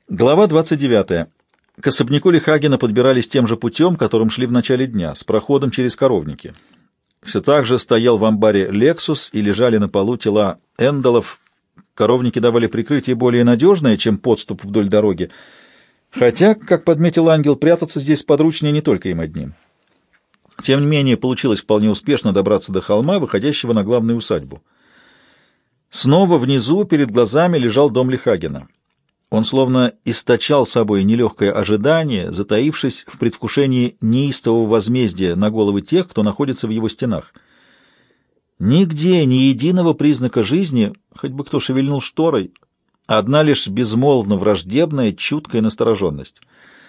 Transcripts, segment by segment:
Глава 29. К особняку Лихагена подбирались тем же путем, которым шли в начале дня, с проходом через коровники. Все так же стоял в амбаре «Лексус» и лежали на полу тела эндолов. Коровники давали прикрытие более надежное, чем подступ вдоль дороги, хотя, как подметил Ангел, прятаться здесь подручнее не только им одним. Тем не менее, получилось вполне успешно добраться до холма, выходящего на главную усадьбу. Снова внизу перед глазами лежал дом Лихагена. Он словно источал собой нелегкое ожидание, затаившись в предвкушении неистового возмездия на головы тех, кто находится в его стенах. Нигде ни единого признака жизни, хоть бы кто шевельнул шторой, одна лишь безмолвно враждебная, чуткая настороженность.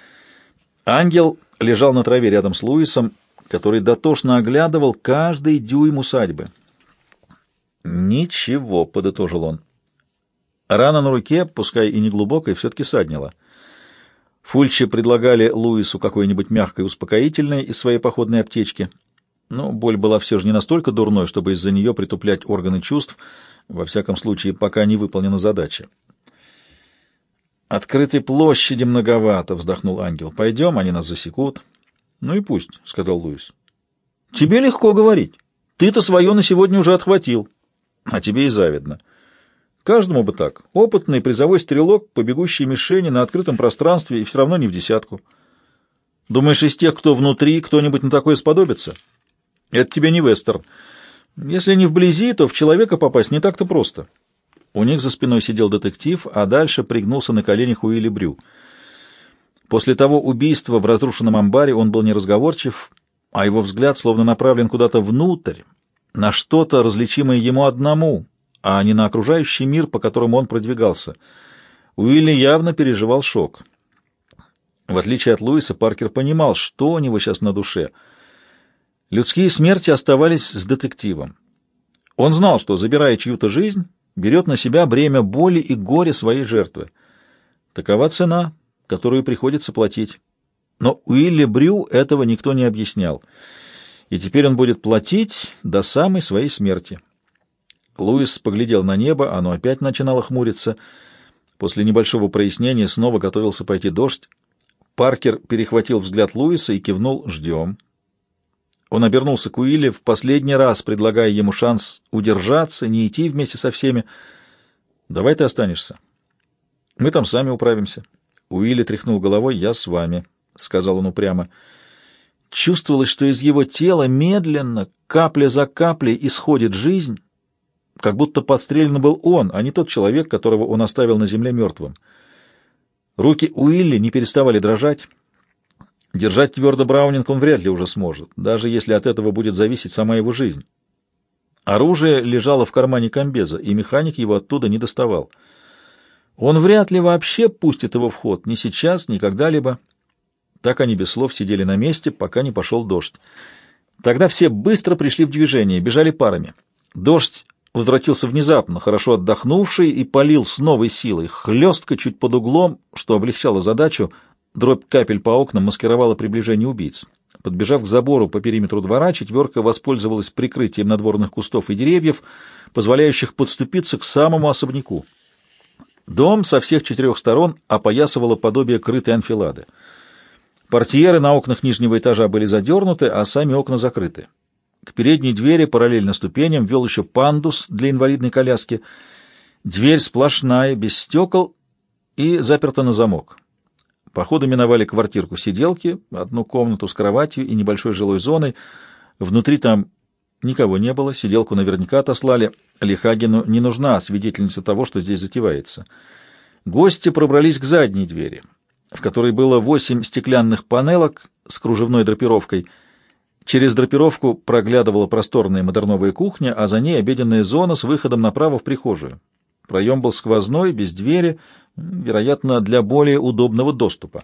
Ангел лежал на траве рядом с Луисом, который дотошно оглядывал каждый дюйм усадьбы. «Ничего», — подытожил он. Рана на руке, пускай и не глубокая, все-таки саднила. Фульчи предлагали Луису какое-нибудь мягкое успокоительное из своей походной аптечки, но боль была все же не настолько дурной, чтобы из-за нее притуплять органы чувств, во всяком случае, пока не выполнена задача. «Открытой площади многовато», — вздохнул Ангел. «Пойдем, они нас засекут». «Ну и пусть», — сказал Луис. «Тебе легко говорить. Ты-то свое на сегодня уже отхватил. А тебе и завидно. Каждому бы так. Опытный призовой стрелок по бегущей мишени на открытом пространстве и все равно не в десятку. Думаешь, из тех, кто внутри, кто-нибудь на такое сподобится? Это тебе не вестерн. Если не вблизи, то в человека попасть не так-то просто». У них за спиной сидел детектив, а дальше пригнулся на коленях Уилли Брю. После того убийства в разрушенном амбаре он был неразговорчив, а его взгляд словно направлен куда-то внутрь, на что-то, различимое ему одному, а не на окружающий мир, по которому он продвигался. Уилли явно переживал шок. В отличие от Луиса, Паркер понимал, что у него сейчас на душе. Людские смерти оставались с детективом. Он знал, что, забирая чью-то жизнь, берет на себя бремя боли и горя своей жертвы. Такова цена, которую приходится платить. Но Уилли Брю этого никто не объяснял, и теперь он будет платить до самой своей смерти. Луис поглядел на небо, оно опять начинало хмуриться. После небольшого прояснения снова готовился пойти дождь. Паркер перехватил взгляд Луиса и кивнул: «Ждем». Он обернулся к Уилли, в последний раз предлагая ему шанс удержаться, не идти вместе со всеми. «Давай ты останешься. Мы там сами управимся». Уилли тряхнул головой. «Я с вами», — сказал он упрямо. Чувствовалось, что из его тела медленно, капля за каплей, исходит жизнь, как будто подстрелен был он, а не тот человек, которого он оставил на земле мертвым. Руки Уилли не переставали дрожать. Держать твердо Браунинг он вряд ли уже сможет, даже если от этого будет зависеть сама его жизнь. Оружие лежало в кармане комбеза, и механик его оттуда не доставал. Он вряд ли вообще пустит его в ход, ни сейчас, ни когда-либо. Так они без слов сидели на месте, пока не пошел дождь. Тогда все быстро пришли в движение, бежали парами. Дождь возвратился внезапно, хорошо отдохнувший, и полил с новой силой, хлестко, чуть под углом, что облегчало задачу. Дробь капель по окнам маскировала приближение убийц. Подбежав к забору по периметру двора, четверка воспользовалась прикрытием надворных кустов и деревьев, позволяющих подступиться к самому особняку. Дом со всех четырех сторон опоясывало подобие крытой анфилады. Портьеры на окнах нижнего этажа были задернуты, а сами окна закрыты. К передней двери, параллельно ступеням, вел еще пандус для инвалидной коляски. Дверь сплошная, без стекол и заперта на замок. По ходу миновали квартирку сиделки, одну комнату с кроватью и небольшой жилой зоной. Внутри там никого не было, сиделку наверняка отослали. Лихагену не нужна свидетельница того, что здесь затевается. Гости пробрались к задней двери, в которой было 8 стеклянных панелок с кружевной драпировкой. Через драпировку проглядывала просторная модерновая кухня, а за ней обеденная зона с выходом направо в прихожую. Проем был сквозной, без двери, вероятно, для более удобного доступа.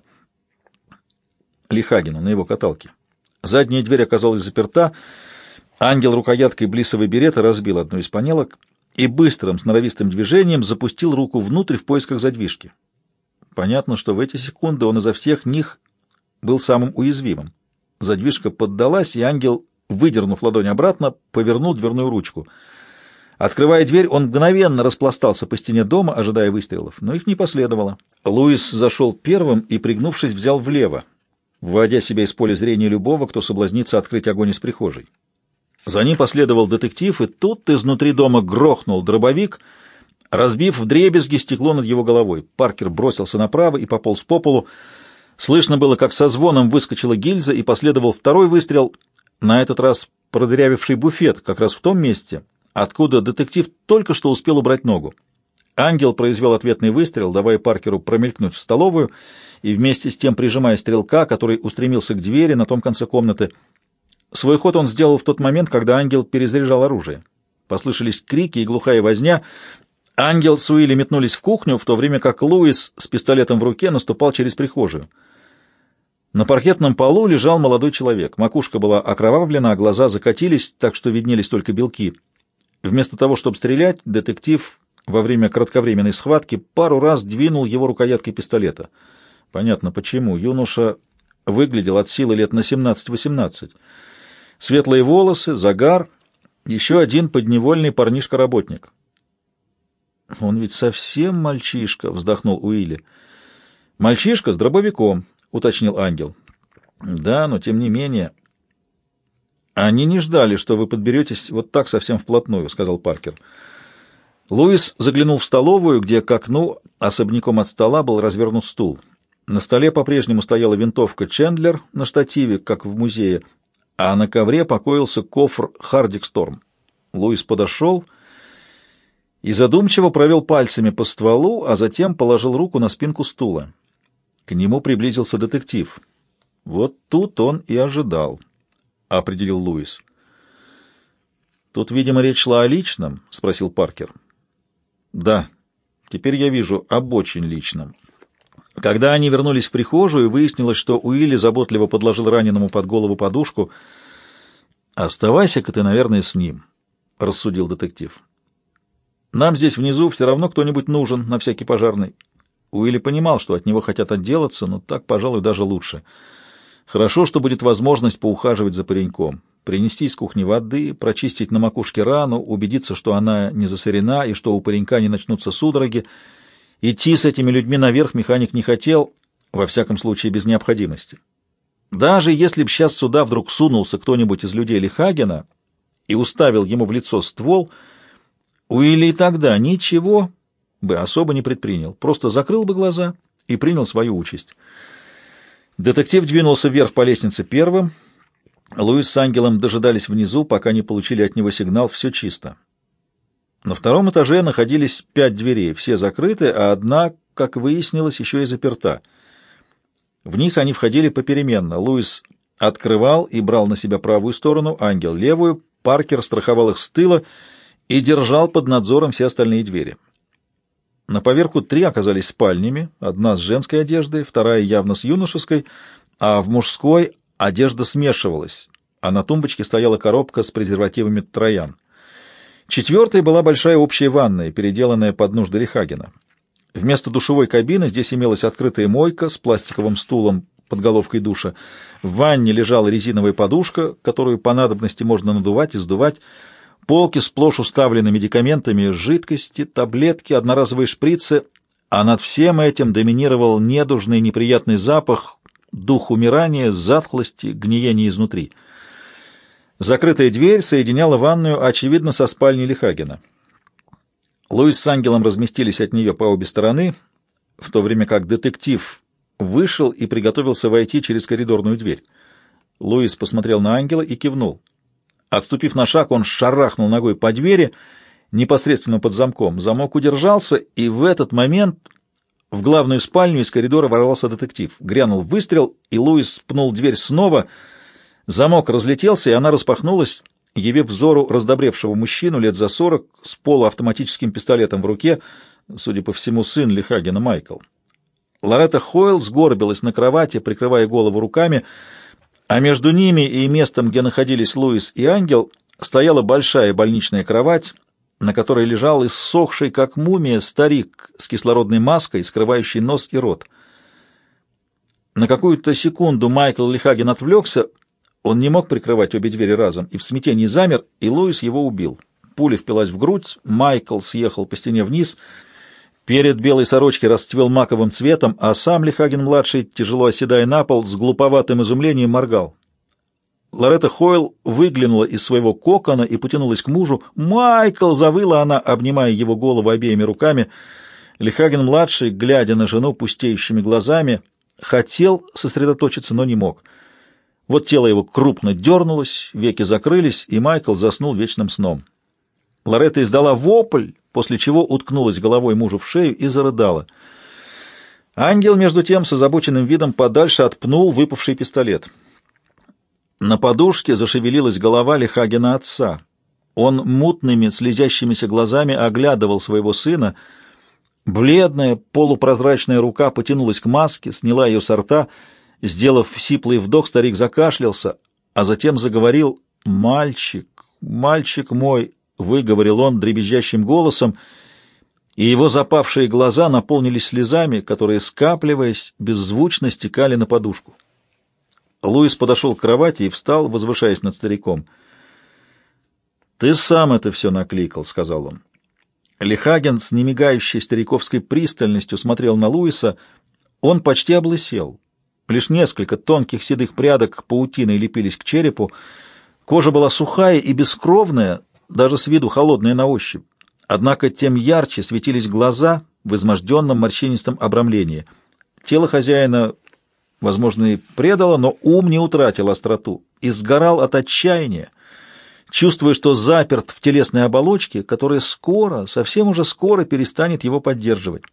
Лихагену на его каталке. Задняя дверь оказалась заперта. Ангел рукояткой блисовой берета разбил одну из панелок и быстрым, сноровистым движением запустил руку внутрь в поисках задвижки. Понятно, что в эти секунды он изо всех них был самым уязвимым. Задвижка поддалась, и ангел, выдернув ладонь обратно, повернул дверную ручку. Открывая дверь, он мгновенно распластался по стене дома, ожидая выстрелов, но их не последовало. Луис зашел первым и, пригнувшись, взял влево, вводя себя из поля зрения любого, кто соблазнится открыть огонь из прихожей. За ним последовал детектив, и тут изнутри дома грохнул дробовик, разбив вдребезги стекло над его головой. Паркер бросился направо и пополз по полу. Слышно было, как со звоном выскочила гильза, и последовал второй выстрел, на этот раз продырявивший буфет, как раз в том месте, откуда детектив только что успел убрать ногу. Ангел произвел ответный выстрел, давая Паркеру промелькнуть в столовую и вместе с тем прижимая стрелка, который устремился к двери на том конце комнаты. Свой ход он сделал в тот момент, когда Ангел перезаряжал оружие. Послышались крики и глухая возня. Ангел с Уилли метнулись в кухню, в то время как Луис с пистолетом в руке наступал через прихожую. На паркетном полу лежал молодой человек. Макушка была окровавлена, а глаза закатились, так что виднелись только белки. Вместо того, чтобы стрелять, детектив во время кратковременной схватки пару раз двинул его рукояткой пистолета. Понятно почему. Юноша выглядел от силы лет на 17-18. Светлые волосы, загар, еще один подневольный парнишка-работник. «Он ведь совсем мальчишка», — вздохнул Уилли. «Мальчишка с дробовиком», — уточнил Ангел. «Да, но тем не менее...» «Они не ждали, что вы подберетесь вот так совсем вплотную», — сказал Паркер. Луис заглянул в столовую, где к окну, особняком от стола, был развернут стул. На столе по-прежнему стояла винтовка Чендлер на штативе, как в музее, а на ковре покоился кофр Хардик Сторм. Луис подошел и задумчиво провел пальцами по стволу, а затем положил руку на спинку стула. К нему приблизился детектив. «Вот тут он и ожидал», — определил Луис. «Тут, видимо, речь шла о личном?» — спросил Паркер. «Да, теперь я вижу об очень личном». Когда они вернулись в прихожую, выяснилось, что Уилли заботливо подложил раненому под голову подушку. «Оставайся-ка ты, наверное, с ним», — рассудил детектив. «Нам здесь внизу все равно кто-нибудь нужен, на всякий пожарный». Уилли понимал, что от него хотят отделаться, но так, пожалуй, даже лучше. Хорошо, что будет возможность поухаживать за пареньком, принести из кухни воды, прочистить на макушке рану, убедиться, что она не засорена и что у паренька не начнутся судороги. Идти с этими людьми наверх механик не хотел, во всяком случае без необходимости. Даже если б сейчас сюда вдруг сунулся кто-нибудь из людей Лихагена и уставил ему в лицо ствол, Уилли и тогда ничего бы особо не предпринял, просто закрыл бы глаза и принял свою участь. Детектив двинулся вверх по лестнице первым. Луис с Ангелом дожидались внизу, пока не получили от него сигнал «все чисто». На втором этаже находились 5 дверей, все закрыты, а одна, как выяснилось, еще и заперта. В них они входили попеременно. Луис открывал и брал на себя правую сторону, Ангел — левую, Паркер страховал их с тыла и держал под надзором все остальные двери. На поверку 3 оказались спальнями, одна с женской одеждой, вторая явно с юношеской, а в мужской одежда смешивалась, а на тумбочке стояла коробка с презервативами Троян. 4-й была большая общая ванная, переделанная под нужды Лихагена. Вместо душевой кабины здесь имелась открытая мойка с пластиковым стулом под головкой душа. В ванне лежала резиновая подушка, которую по надобности можно надувать и сдувать. Полки сплошь уставлены медикаментами, жидкости, таблетки, одноразовые шприцы, а над всем этим доминировал недужный неприятный запах, дух умирания, затхлости, гниения изнутри. Закрытая дверь соединяла ванную, очевидно, со спальней Лихагена. Луис с Ангелом разместились от нее по обе стороны, в то время как детектив вышел и приготовился войти через коридорную дверь. Луис посмотрел на Ангела и кивнул. Отступив на шаг, он шарахнул ногой по двери, непосредственно под замком. Замок удержался, и в этот момент в главную спальню из коридора ворвался детектив. Грянул выстрел, и Луис пнул дверь снова. Замок разлетелся, и она распахнулась, явив взору раздобревшего мужчину лет за 40 с полуавтоматическим пистолетом в руке, судя по всему, сын Лихагена Майкл. Лоретта Хойл сгорбилась на кровати, прикрывая голову руками, а между ними и местом, где находились Луис и Ангел, стояла большая больничная кровать, на которой лежал иссохший, как мумия, старик с кислородной маской, скрывающий нос и рот. На какую-то секунду Майкл Лихаген отвлекся, он не мог прикрывать обе двери разом, и в смятении замер, и Луис его убил. Пуля впилась в грудь, Майкл съехал по стене вниз. Перед белой сорочки расцвел маковым цветом, а сам Лихагин-младший, тяжело оседая на пол, с глуповатым изумлением моргал. Лоретта Хойл выглянула из своего кокона и потянулась к мужу. «Майкл!» — завыла она, обнимая его голову обеими руками. Лихагин-младший, глядя на жену пустеющими глазами, хотел сосредоточиться, но не мог. Вот тело его крупно дернулось, веки закрылись, и Майкл заснул вечным сном. Лоретта издала вопль, после чего уткнулась головой мужу в шею и зарыдала. Ангел, между тем, с озабоченным видом подальше отпнул выпавший пистолет. На подушке зашевелилась голова Лихагена отца. Он мутными, слезящимися глазами оглядывал своего сына. Бледная, полупрозрачная рука потянулась к маске, сняла ее со рта. Сделав сиплый вдох, старик закашлялся, а затем заговорил: «Мальчик, мальчик мой», — выговорил он дребезжащим голосом, и его запавшие глаза наполнились слезами, которые, скапливаясь, беззвучно стекали на подушку. Луис подошел к кровати и встал, возвышаясь над стариком. «Ты сам это все накликал», — сказал он. Лихаген с немигающей стариковской пристальностью смотрел на Луиса. Он почти облысел. Лишь несколько тонких седых прядок паутиной лепились к черепу. Кожа была сухая и бескровная, даже с виду холодная на ощупь. Однако тем ярче светились глаза в изможденном морщинистом обрамлении. Тело хозяина, возможно, и предало, но ум не утратил остроту и сгорал от отчаяния, чувствуя, что заперт в телесной оболочке, которая скоро, совсем уже скоро перестанет его поддерживать.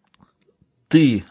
«Ты!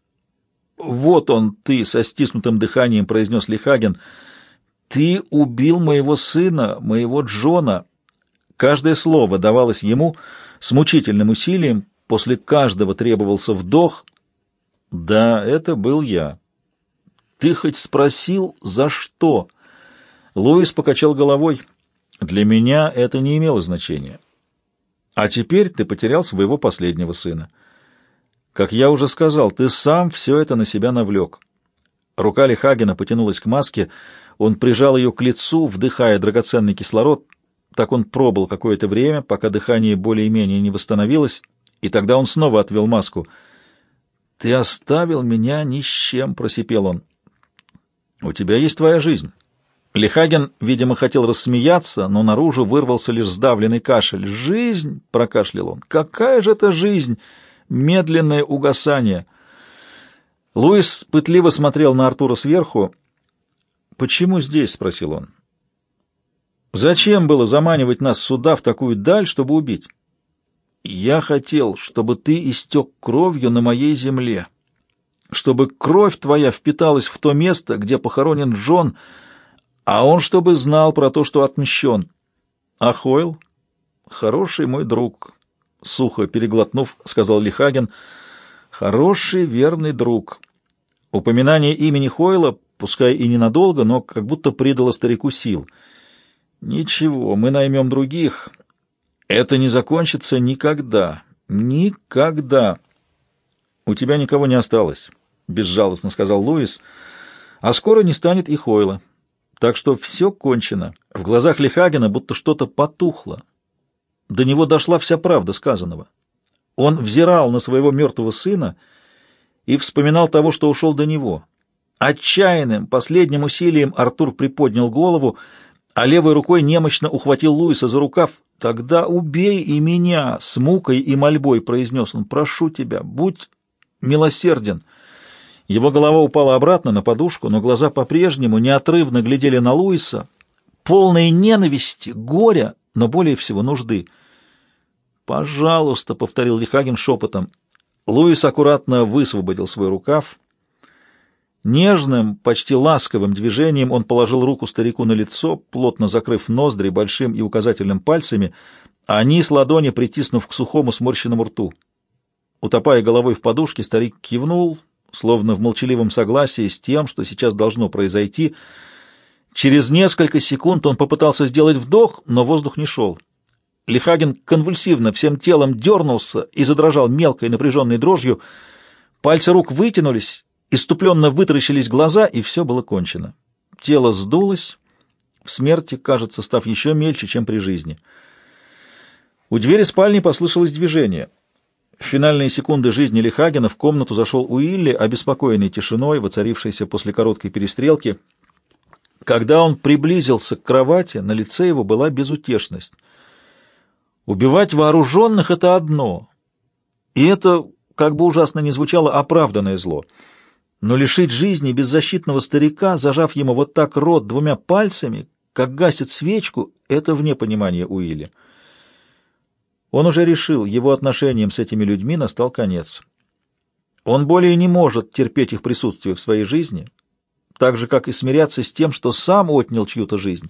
Вот он, ты!» — со стиснутым дыханием произнес Лихаген. «Ты убил моего сына, моего Джона!» Каждое слово давалось ему с мучительным усилием, после каждого требовался вдох. «Да, это был я». «Ты хоть спросил, за что?» Луис покачал головой. «Для меня это не имело значения. А теперь ты потерял своего последнего сына. Как я уже сказал, ты сам все это на себя навлек». Рука Лихагена потянулась к маске, он прижал ее к лицу, вдыхая драгоценный кислород. Так он пробыл какое-то время, пока дыхание более-менее не восстановилось, и тогда он снова отвел маску. «Ты оставил меня ни с чем», — просипел он. «У тебя есть твоя жизнь». Лихаген, видимо, хотел рассмеяться, но наружу вырвался лишь сдавленный кашель. «Жизнь!» — прокашлял он. «Какая же это жизнь! Медленное угасание!» Луис пытливо смотрел на Артура сверху. «Почему здесь?» — спросил он. «Зачем было заманивать нас сюда, в такую даль, чтобы убить?» «Я хотел, чтобы ты истек кровью на моей земле, чтобы кровь твоя впиталась в то место, где похоронен Джон, а он чтобы знал про то, что отмщен. А Хойл? Хороший мой друг», — сухо переглотнув, сказал Лихаген. «Хороший, верный друг». Упоминание имени Хойла, пускай и ненадолго, но как будто придало старику сил. «Ничего, мы наймем других. Это не закончится никогда. Никогда». «У тебя никого не осталось», — безжалостно сказал Луис. «А скоро не станет и Хойла. Так что все кончено». В глазах Лихагена будто что-то потухло. До него дошла вся правда сказанного. Он взирал на своего мертвого сына и вспоминал того, что ушел до него. Отчаянным, последним усилием Артур приподнял голову, а левой рукой немощно ухватил Луиса за рукав. «Тогда убей и меня!» — с мукой и мольбой произнес он. «Прошу тебя, будь милосерден». Его голова упала обратно на подушку, но глаза по-прежнему неотрывно глядели на Луиса, полные ненависти, горя, но более всего нужды. «Пожалуйста», — повторил Лихаген шепотом. Луис аккуратно высвободил свой рукав. Нежным, почти ласковым движением он положил руку старику на лицо, плотно закрыв ноздри большим и указательным пальцами, а низ ладони притиснув к сухому сморщенному рту. Утопая головой в подушке, старик кивнул, словно в молчаливом согласии с тем, что сейчас должно произойти. Через несколько секунд он попытался сделать вдох, но воздух не шел. Лихаген конвульсивно всем телом дернулся и задрожал мелкой напряженной дрожью. Пальцы рук вытянулись, иступленно вытаращились глаза, и все было кончено. Тело сдулось, в смерти, кажется, став еще мельче, чем при жизни. У двери спальни послышалось движение. В финальные секунды жизни Лихагена в комнату зашел Уилли, обеспокоенный тишиной, воцарившейся после короткой перестрелки. Когда он приблизился к кровати, на лице его была безутешность. Убивать вооруженных — это одно, и это, как бы ужасно ни звучало, оправданное зло. Но лишить жизни беззащитного старика, зажав ему вот так рот двумя пальцами, как гасит свечку, это вне понимания Уилли. Он уже решил, его отношениям с этими людьми настал конец. Он более не может терпеть их присутствие в своей жизни, так же, как и смиряться с тем, что сам отнял чью-то жизнь.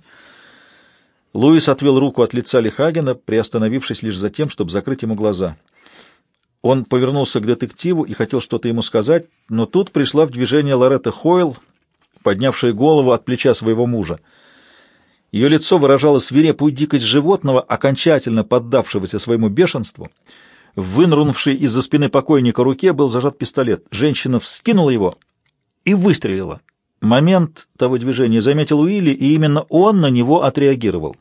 Луис отвел руку от лица Лихагена, приостановившись лишь за тем, чтобы закрыть ему глаза. Он повернулся к детективу и хотел что-то ему сказать, но тут пришла в движение Лоретта Хойл, поднявшая голову от плеча своего мужа. Ее лицо выражало свирепую дикость животного, окончательно поддавшегося своему бешенству. В вынырнувшей из-за спины покойника руке был зажат пистолет. Женщина вскинула его и выстрелила. Момент того движения заметил Уилли, и именно он на него отреагировал.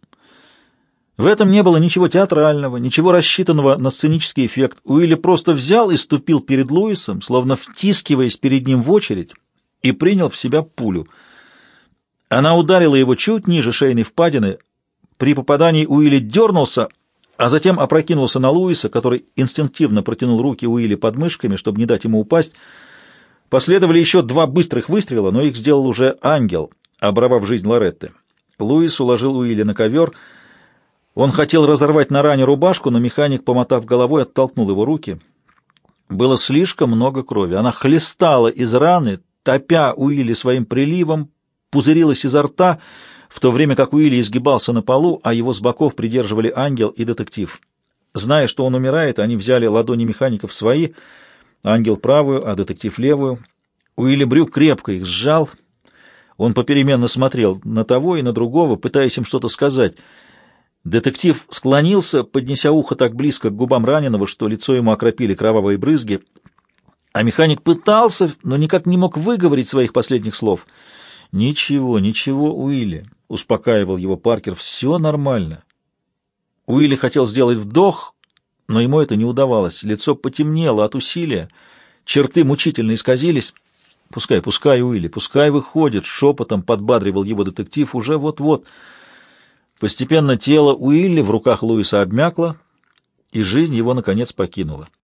В этом не было ничего театрального, ничего рассчитанного на сценический эффект. Уилли просто взял и ступил перед Луисом, словно втискиваясь перед ним в очередь, и принял в себя пулю. Она ударила его чуть ниже шейной впадины. При попадании Уилли дернулся, а затем опрокинулся на Луиса, который инстинктивно протянул руки Уилли под мышками, чтобы не дать ему упасть. Последовали еще 2 быстрых выстрела, но их сделал уже ангел, оборвав жизнь Лоретты. Луис уложил Уилли на ковер. Он хотел разорвать на ране рубашку, но механик, помотав головой, оттолкнул его руки. Было слишком много крови. Она хлестала из раны, топя Уилли своим приливом, пузырилась изо рта, в то время как Уилли изгибался на полу, а его с боков придерживали ангел и детектив. Зная, что он умирает, они взяли ладони механика в свои, ангел правую, а детектив левую. Уилли Брюк крепко их сжал. Он попеременно смотрел на того и на другого, пытаясь им что-то сказать. Детектив склонился, поднеся ухо так близко к губам раненого, что лицо ему окропили кровавые брызги, а механик пытался, но никак не мог выговорить своих последних слов. «Ничего, ничего, Уилли», — успокаивал его Паркер, — «все нормально». Уилли хотел сделать вдох, но ему это не удавалось. Лицо потемнело от усилия, черты мучительно исказились. «Пускай, пускай, Уилли, пускай выходит», — шепотом подбадривал его детектив, — «уже вот-вот». Постепенно тело Уилли в руках Луиса обмякло, и жизнь его, наконец, покинула.